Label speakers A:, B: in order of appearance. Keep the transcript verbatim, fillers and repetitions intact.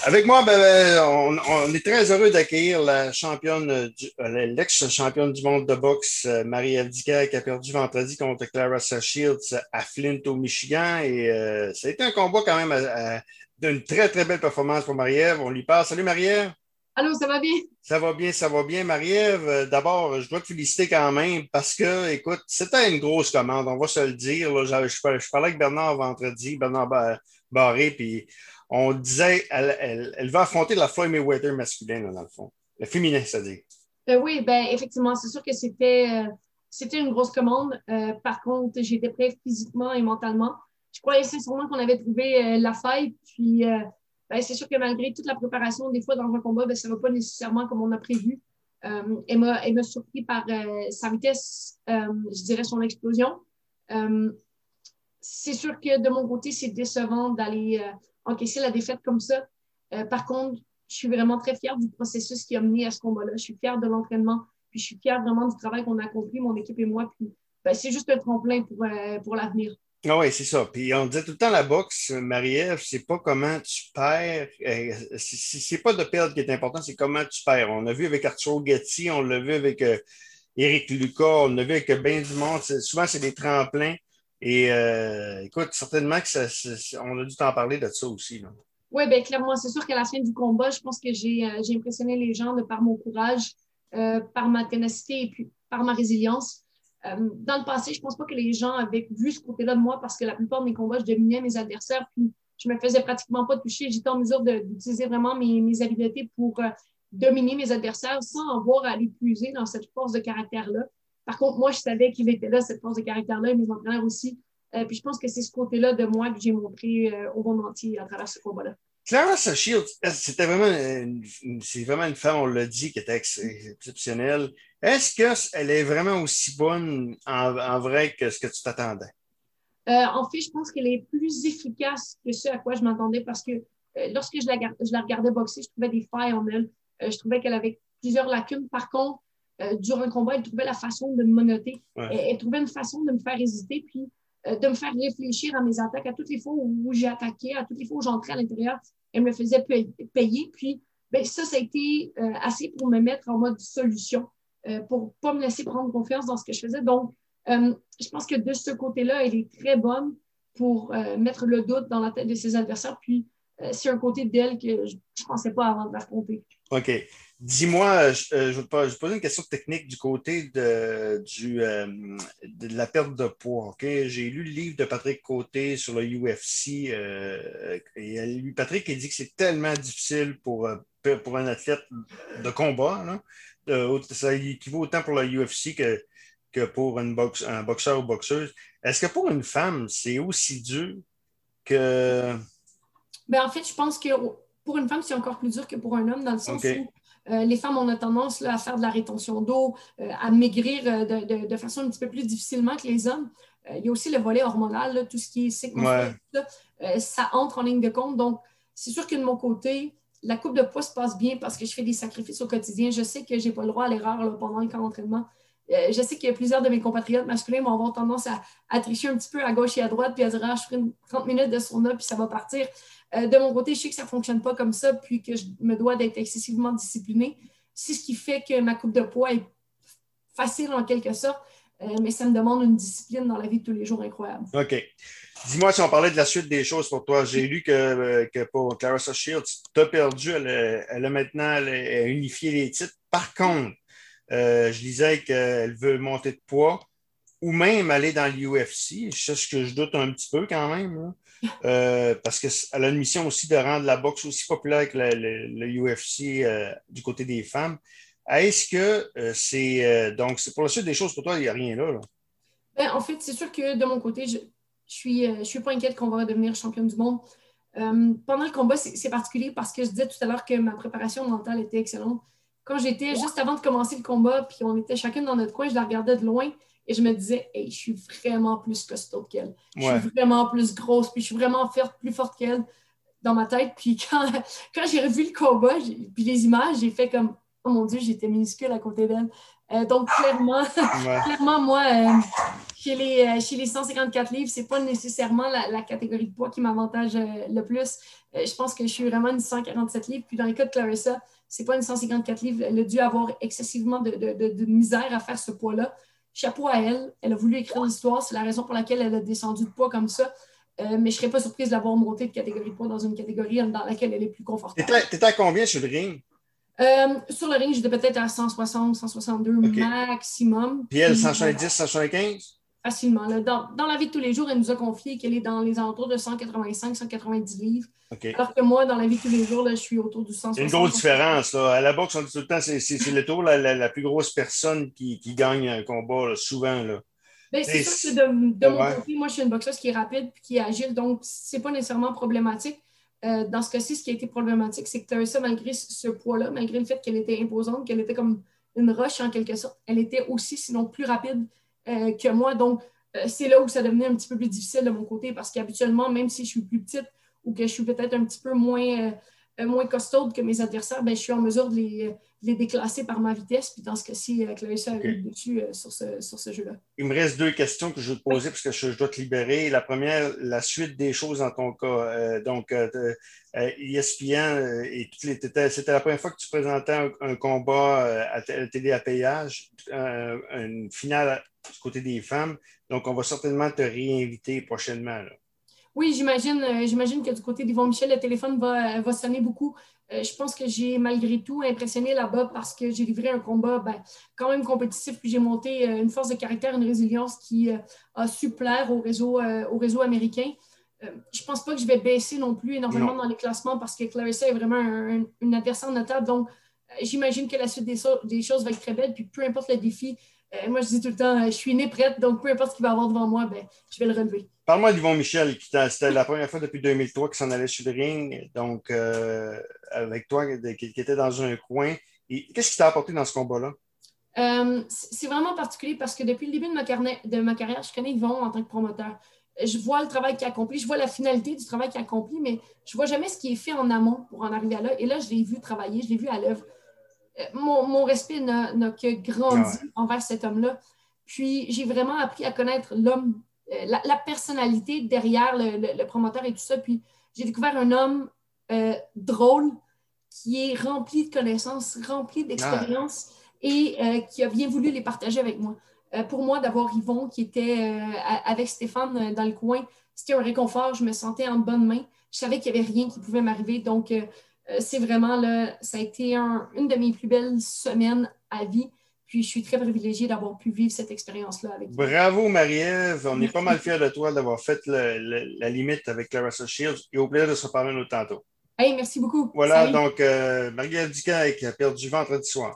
A: Avec moi, ben, ben, on, on est très heureux d'accueillir la championne, du- euh, l'ex-championne du monde de boxe, euh, Marie-Ève Dicker, qui a perdu vendredi contre Clarissa Shields à Flint, au Michigan. Et euh, ça a été un combat quand même à- à- d'une très, très belle performance pour Marie-Ève. On lui parle. Salut Marie-Ève.
B: Allô, ça va bien?
A: Ça va bien, ça va bien. Marie-Ève, euh, d'abord, je dois te féliciter quand même parce que, écoute, c'était une grosse commande, on va se le dire. Là. J'avais- je, parlais je parlais avec Bernard vendredi, Bernard Ba- Barré, puis on disait elle, elle, elle va affronter la Floyd Mayweather masculin, là, dans le fond. Le féminin, c'est-à-dire.
B: Euh, oui, ben effectivement, c'est sûr que c'était euh, c'était une grosse commande. Euh, par contre, j'étais prête physiquement et mentalement. Je croyais sincèrement qu'on avait trouvé euh, la faille. Puis, euh, ben, c'est sûr que malgré toute la préparation, des fois dans un combat, ben, ça ne va pas nécessairement comme on a prévu. Euh, elle m'a elle m'a surpris par euh, sa vitesse, euh, je dirais son explosion. Euh, c'est sûr que de mon côté, c'est décevant d'aller euh, encaisser la défaite comme ça. Euh, par contre, je suis vraiment très fière du processus qui a mené à ce combat-là. Je suis fière de l'entraînement, puis je suis fière vraiment du travail qu'on a accompli, mon équipe et moi. Puis, ben, c'est juste un tremplin pour, euh, pour l'avenir.
A: Ah oui, c'est ça. Puis on disait tout le temps la boxe, Marie-Ève, c'est pas comment tu perds. euh, c'est c'est pas de perdre qui est important, c'est comment tu perds. On a vu avec Arturo Gatti, on l'a vu avec euh, Éric Lucas, on l'a vu avec bien du monde. C'est- Souvent, c'est des tremplins. Et euh, écoute, certainement que ça, c'est- on a dû t'en parler de ça aussi. Là.
B: Oui, bien clairement, c'est sûr qu'à la fin du combat, je pense que j'ai euh, j'ai impressionné les gens de par mon courage, euh, par ma ténacité et puis par ma résilience. Euh, dans le passé, je pense pas que les gens avaient vu ce côté-là de moi parce que la plupart de mes combats, je dominais mes adversaires, puis je me faisais pratiquement pas toucher. J'étais en mesure de- d'utiliser vraiment mes, mes habiletés pour euh, dominer mes adversaires sans avoir à les puiser dans cette force de caractère-là. Par contre, moi, je savais qu'il était là, cette force de caractère-là, et mes entraîneurs aussi. Euh, puis je pense que c'est ce côté-là de moi que j'ai montré euh, au monde entier à travers ce combat-là.
A: Clara Shields, c'était vraiment une, une- c'est vraiment une femme, on l'a dit, qui était ex- exceptionnelle. Est-ce qu'elle est vraiment aussi bonne en, en vrai que ce que tu t'attendais?
B: Euh, en fait, je pense qu'elle est plus efficace que ce à quoi je m'attendais parce que euh, lorsque je la, je la regardais boxer, je trouvais des failles en elle. Euh, je trouvais qu'elle avait plusieurs lacunes. Par contre, euh, durant le combat, elle trouvait la façon de me monoter.
A: Ouais.
B: Elle, elle trouvait une façon de me faire hésiter, puis euh, de me faire réfléchir à mes attaques. À toutes les fois où j'ai attaqué, à toutes les fois où j'entrais à l'intérieur, elle me le faisait payer. Puis ben, ça, ça a été euh, assez pour me mettre en mode solution, euh, pour ne pas me laisser prendre confiance dans ce que je faisais. Donc, euh, je pense que de ce côté-là, elle est très bonne pour euh, mettre le doute dans la tête de ses adversaires. Puis, euh, c'est un côté d'elle que je ne pensais pas avant de l'affronter.
A: OK. Dis-moi, je, euh, je vais te pose- je vais poser une question technique du côté de, du, euh, de la perte de poids. OK? J'ai lu le livre de Patrick Côté sur le U F C. Euh, et lui, Patrick, il dit que c'est tellement difficile pour, euh, pour un athlète de combat. Là. De- ça équivaut autant pour le U F C que, que pour une boxe, un boxeur ou boxeuse. Est-ce que pour une femme, c'est aussi dur que.
B: Ben, en fait, je pense que pour une femme, c'est encore plus dur que pour un homme, dans le sens
A: OK.
B: où euh, les femmes, on a tendance là, à faire de la rétention d'eau, euh, à maigrir euh, de, de, de, façon un petit peu plus difficilement que les hommes. Euh, il y a aussi le volet hormonal, là, tout ce qui est cycle menstruel,
A: Ouais.
B: tout ça, euh, ça entre en ligne de compte. Donc, c'est sûr que de mon côté, la coupe de poids se passe bien parce que je fais des sacrifices au quotidien. Je sais que je n'ai pas le droit à l'erreur là, pendant le camp d'entraînement. Euh, je sais que plusieurs de mes compatriotes masculins vont avoir tendance à, à tricher un petit peu à gauche et à droite, puis à dire ah, je ferai une trente minutes de sauna, puis ça va partir. Euh, de mon côté, je sais que ça ne fonctionne pas comme ça, puis que je me dois d'être excessivement disciplinée. C'est ce qui fait que ma coupe de poids est facile en quelque sorte, euh, mais ça me demande une discipline dans la vie de tous les jours incroyable.
A: OK. Dis-moi si on parlait de la suite des choses pour toi. J'ai lu que, euh, que pour Clarissa Shields, tu as perdu, elle, a- elle a maintenant elle a unifié les titres. Par contre, euh, je disais qu'elle veut monter de poids ou même aller dans le U F C. C'est ce que je doute un petit peu quand même. Là. Euh, parce qu'elle a une mission aussi de rendre la boxe aussi populaire que le, le- le U F C euh, du côté des femmes. Est-ce que euh, c'est euh, donc c'est pour la suite des choses pour toi, il n'y a rien là, là?
B: Ben, en fait, c'est sûr que de mon côté, je, je suis, euh, je suis pas inquiète qu'on va devenir championne du monde. Euh, pendant le combat, c'est, c'est particulier parce que je disais tout à l'heure que ma préparation mentale était excellente. Quand j'étais juste avant de commencer le combat, puis on était chacune dans notre coin, je la regardais de loin et je me disais, hey, je suis vraiment plus costaud qu'elle. Je suis
A: Ouais.
B: vraiment plus grosse, puis je suis vraiment forte, plus forte qu'elle dans ma tête. Puis quand, quand j'ai revu le combat, j'ai- puis les images, j'ai fait comme, oh mon Dieu, j'étais minuscule à côté d'elle. Euh, donc, clairement,
A: Ouais.
B: clairement, moi, euh, chez les, euh, chez les cent cinquante-quatre livres, c'est pas nécessairement la, la catégorie de poids qui m'avantage euh, le plus. Euh, je pense que je suis vraiment une cent quarante-sept livres. Puis dans le cas de Clarissa, c'est pas une cent cinquante-quatre livres. Elle a dû avoir excessivement de, de, de, de misère à faire ce poids-là. Chapeau à elle. Elle a voulu écrire l'histoire. C'est la raison pour laquelle elle a descendu de poids comme ça. Euh, mais je ne serais pas surprise de l'avoir montée de catégorie de poids dans une catégorie dans laquelle elle est plus confortable.
A: Tu étais à combien sur le ring?
B: Euh, sur le ring, j'étais peut-être à cent soixante, cent soixante-deux okay. maximum.
A: Puis elle, cent soixante-dix, cent soixante-quinze?
B: Facilement. Là. Dans, dans la vie de tous les jours, elle nous a confié qu'elle est dans les alentours de cent quatre-vingt-cinq, cent quatre-vingt-dix livres. Okay. Alors que moi, dans la vie de tous les jours, là, je suis autour du cent soixante.
A: Il y a une grosse différence. Là. À la boxe, on dit tout le temps, c'est, c'est, c'est le tour la, la, la plus grosse personne qui, qui gagne un combat, là, souvent. Là.
B: Ben, c'est sûr que de, de mon côté, moi, je suis une boxeuse qui est rapide et qui est agile, donc c'est pas nécessairement problématique. Euh, dans ce cas-ci, ce qui a été problématique, c'est que Clarissa, malgré ce poids-là, malgré le fait qu'elle était imposante, qu'elle était comme une roche en quelque sorte, elle était aussi, sinon plus rapide euh, que moi. Donc, euh, c'est là où ça devenait un petit peu plus difficile de mon côté parce qu'habituellement, même si je suis plus petite ou que je suis peut-être un petit peu moins, euh, moins costaude que mes adversaires, ben, je suis en mesure de les, de les déclasser par ma vitesse. Puis dans ce cas-ci, euh, Clarissa okay. a eu dessus euh, sur ce, sur ce jeu-là.
A: Il me reste deux questions que je veux te poser oui. parce que je, je dois te libérer. La première, la suite des choses dans ton cas. Euh, donc, euh, euh, E S P N euh, et toutes les, c'était la première fois que tu présentais un, un combat euh, à la télé à payage, euh, une finale du côté des femmes. Donc, on va certainement te réinviter prochainement. Là.
B: Oui, j'imagine, euh, j'imagine que du côté d'Yvon Michel, le téléphone va, va sonner beaucoup. Euh, je pense que j'ai malgré tout impressionné là-bas parce que j'ai livré un combat ben, quand même compétitif, puis j'ai monté euh, une force de caractère, une résilience qui euh, a su plaire au réseau, euh, au réseau américain. Euh, je ne pense pas que je vais baisser non plus énormément non. dans les classements parce que Clarissa est vraiment un, un, une adversaire notable. Donc, euh, j'imagine que la suite des, so- des choses va être très belle, puis peu importe le défi, euh, moi je dis tout le temps, je suis née prête, donc peu importe ce qu'il va y avoir devant moi, ben, je vais le relever.
A: Parle-moi d'Yvon Michel, qui c'était la première fois depuis deux mille trois qu'il s'en allait sur le ring, donc euh, avec toi, qui, qui était dans un coin. Et qu'est-ce qui t'a apporté dans ce combat-là?
B: Euh, c'est vraiment particulier parce que depuis le début de ma, carnet, de ma carrière, je connais Yvon en tant que promoteur. Je vois le travail qu'il a accompli, je vois la finalité du travail qu'il a accompli, mais je ne vois jamais ce qui est fait en amont pour en arriver à là. Et là, je l'ai vu travailler, je l'ai vu à l'œuvre. Mon, mon respect n'a, n'a que grandi ah ouais. envers cet homme-là. Puis, j'ai vraiment appris à connaître l'homme, la, la personnalité derrière le, le, le promoteur et tout ça. Puis, j'ai découvert un homme euh, drôle qui est rempli de connaissances, rempli d'expériences ah. et euh, qui a bien voulu les partager avec moi. Euh, pour moi, d'avoir Yvon qui était euh, avec Stéphane euh, dans le coin, c'était un réconfort. Je me sentais en bonne main. Je savais qu'il n'y avait rien qui pouvait m'arriver. Donc, euh, c'est vraiment, là, ça a été un, une de mes plus belles semaines à vie. Puis, je suis très privilégiée d'avoir pu vivre cette expérience-là avec
A: toi. Bravo, Marie-Ève. On est pas mal fiers de toi d'avoir fait le, le, la limite avec Clarissa Shields et au plaisir de se reparler un autre tantôt.
B: Hey, merci beaucoup.
A: Voilà, Salut. donc, euh, Marie-Ève Duquesne qui a perdu vendredi soir.